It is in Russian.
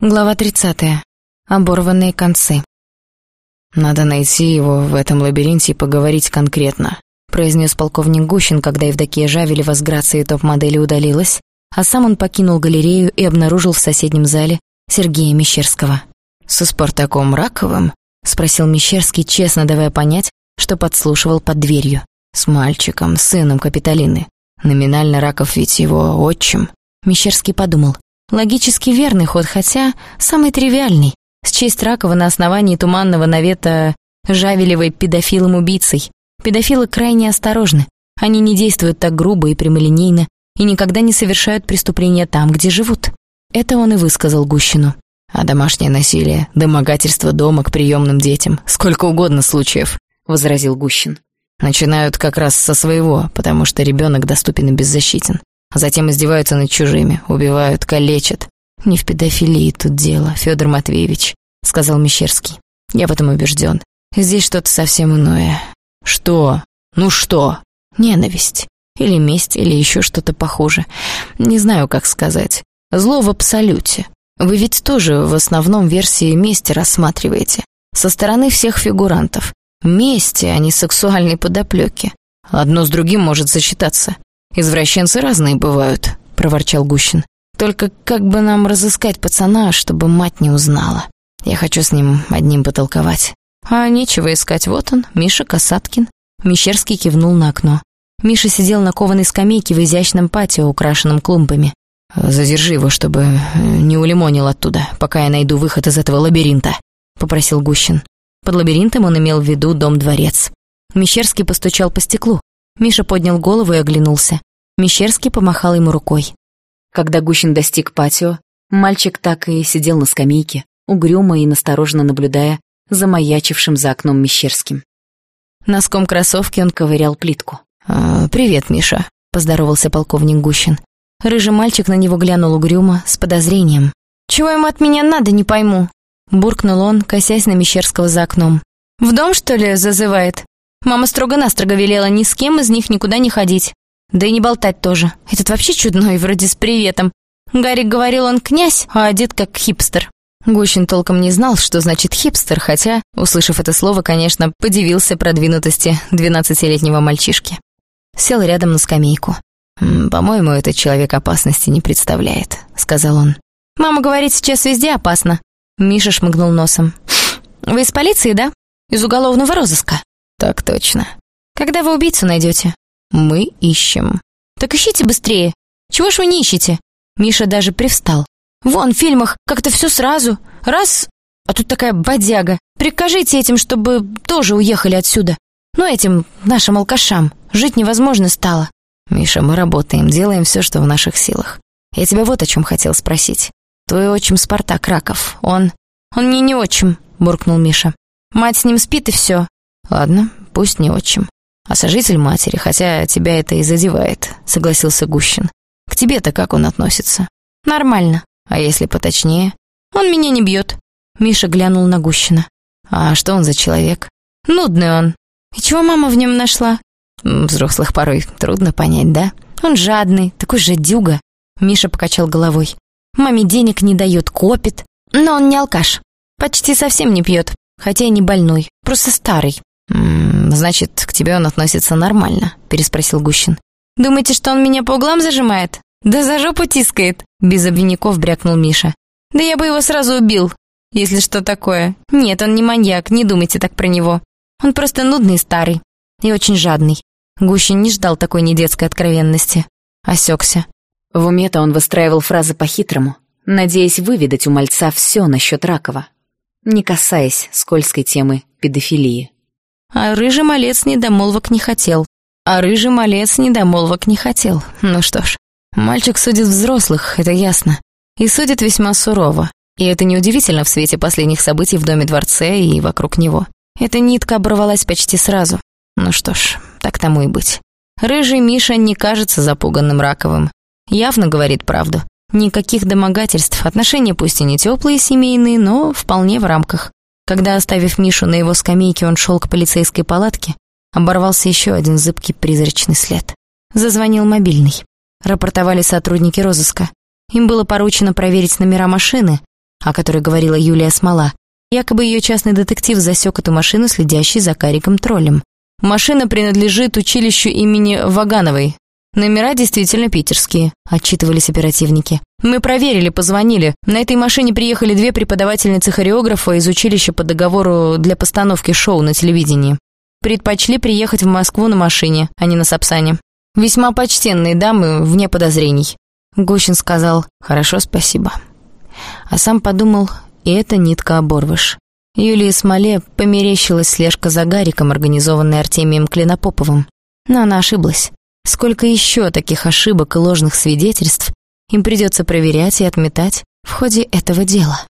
Глава 30. Оборванные концы. «Надо найти его в этом лабиринте и поговорить конкретно», произнес полковник Гущин, когда Евдокия Жавелева с грацией топ-модели удалилась, а сам он покинул галерею и обнаружил в соседнем зале Сергея Мещерского. «Со Спартаком Раковым?» — спросил Мещерский, честно давая понять, что подслушивал под дверью. «С мальчиком, сыном Капитолины. Номинально Раков ведь его отчим». Мещерский подумал. Логически верный ход, хотя самый тривиальный. Счесть Ракова на основании туманного навета Жавелевой педофилом-убийцей. Педофилы крайне осторожны. Они не действуют так грубо и прямолинейно и никогда не совершают преступления там, где живут. Это он и высказал Гущину. «А домашнее насилие, домогательство дома к приемным детям, сколько угодно случаев», — возразил Гущин. «Начинают как раз со своего, потому что ребенок доступен и беззащитен. А затем издеваются над чужими, убивают, калечат. «Не в педофилии тут дело, Федор Матвеевич», — сказал Мещерский. «Я в этом убежден. Здесь что-то совсем иное». «Что? Ну что?» «Ненависть. Или месть, или еще что-то похуже. Не знаю, как сказать. Зло в абсолюте. Вы ведь тоже в основном версии мести рассматриваете. Со стороны всех фигурантов. Мести, а не сексуальной подоплеки. Одно с другим может сочетаться. Извращенцы разные бывают», — проворчал Гущин. «Только как бы нам разыскать пацана, чтобы мать не узнала? Я хочу с ним одним потолковать». «А нечего искать, вот он, Миша Касаткин». Мещерский кивнул на окно. Миша сидел на кованой скамейке в изящном патио, украшенном клумбами. «Задержи его, чтобы не улимонил оттуда, пока я найду выход из этого лабиринта», — попросил Гущин. Под лабиринтом он имел в виду дом-дворец. Мещерский постучал по стеклу. Миша поднял голову и оглянулся. Мещерский помахал ему рукой. Когда Гущин достиг патио, мальчик так и сидел на скамейке, угрюмо и настороженно наблюдая за маячившим за окном Мещерским. Носком кроссовки он ковырял плитку. «Привет, Миша», — поздоровался полковник Гущин. Рыжий мальчик на него глянул угрюмо, с подозрением. «Чего ему от меня надо, не пойму», — буркнул он, косясь на Мещерского за окном. «В дом, что ли, зазывает? Мама строго-настрого велела ни с кем из них никуда не ходить. Да и не болтать тоже. Этот вообще чудной, вроде с приветом. Гарик говорил, он князь, а одет как хипстер». Гущин толком не знал, что значит хипстер, хотя, услышав это слово, конечно, подивился продвинутости 12-летнего мальчишки. Сел рядом на скамейку. «По-моему, этот человек опасности не представляет», — сказал он. «Мама говорит, сейчас везде опасно». Миша шмыгнул носом. «Вы из полиции, да? Из уголовного розыска?» «Так точно». «Когда вы убийцу найдете?» «Мы ищем». «Так ищите быстрее. Чего ж вы не ищете?» Миша даже привстал. «Вон, в фильмах как-то все сразу. Раз, а тут такая бодяга. Прикажите этим, чтобы тоже уехали отсюда. Ну, этим нашим алкашам. Жить невозможно стало». «Миша, мы работаем, делаем все, что в наших силах. Я тебя вот о чем хотел спросить. Твой отчим Спартак Раков, он...» «Он мне не отчим», — буркнул Миша. «Мать с ним спит и все». «Ладно, пусть не отчим. А сожитель матери, хотя тебя это и задевает», — согласился Гущин. «К тебе-то как он относится?» «Нормально». «А если поточнее?» «Он меня не бьет». Миша глянул на Гущина. «А что он за человек?» «Нудный он. И чего мама в нем нашла?» «Взрослых порой трудно понять, да?» «Он жадный, такой жадюга». Миша покачал головой. «Маме денег не дает, копит. Но он не алкаш. Почти совсем не пьет, хотя и не больной, просто старый». «Значит, к тебе он относится нормально?» — переспросил Гущин. «Думаете, что он меня по углам зажимает? Да за жопу тискает!» — без обиняков брякнул Миша. «Да я бы его сразу убил, если что такое. Нет, он не маньяк, не думайте так про него. Он просто нудный старый и очень жадный». Гущин не ждал такой недетской откровенности. Осекся. В уме-то он выстраивал фразы по-хитрому, надеясь выведать у мальца все насчет Ракова, не касаясь скользкой темы педофилии. А рыжий малец недомолвок не хотел. Ну что ж, мальчик судит взрослых, это ясно. И судит весьма сурово. И это неудивительно в свете последних событий в доме-дворце и вокруг него. Эта нитка оборвалась почти сразу. Ну что ж, так тому и быть. Рыжий Миша не кажется запуганным Раковым. Явно говорит правду. Никаких домогательств, отношения пусть и не теплые семейные, но вполне в рамках. Когда, оставив Мишу на его скамейке, он шел к полицейской палатке, оборвался еще один зыбкий призрачный след. Зазвонил мобильный. Рапортовали сотрудники розыска. Им было поручено проверить номера машины, о которой говорила Юлия Смола. Якобы ее частный детектив засек эту машину, следящий за Кариком Троллем. Машина принадлежит училищу имени Вагановой. Номера действительно питерские, отчитывались оперативники. Мы проверили, позвонили. На этой машине приехали 2 преподавательницы хореографа из училища по договору для постановки шоу на телевидении. Предпочли приехать в Москву на машине, а не на Сапсане. Весьма почтенные дамы, вне подозрений. Гущин сказал: «Хорошо, спасибо». А сам подумал: и это нитка оборвыш. Юлии Смоле померещилась слежка за Гариком, организованная Артемием Клинопоповым. Но она ошиблась. Сколько еще таких ошибок и ложных свидетельств им придется проверять и отметать в ходе этого дела?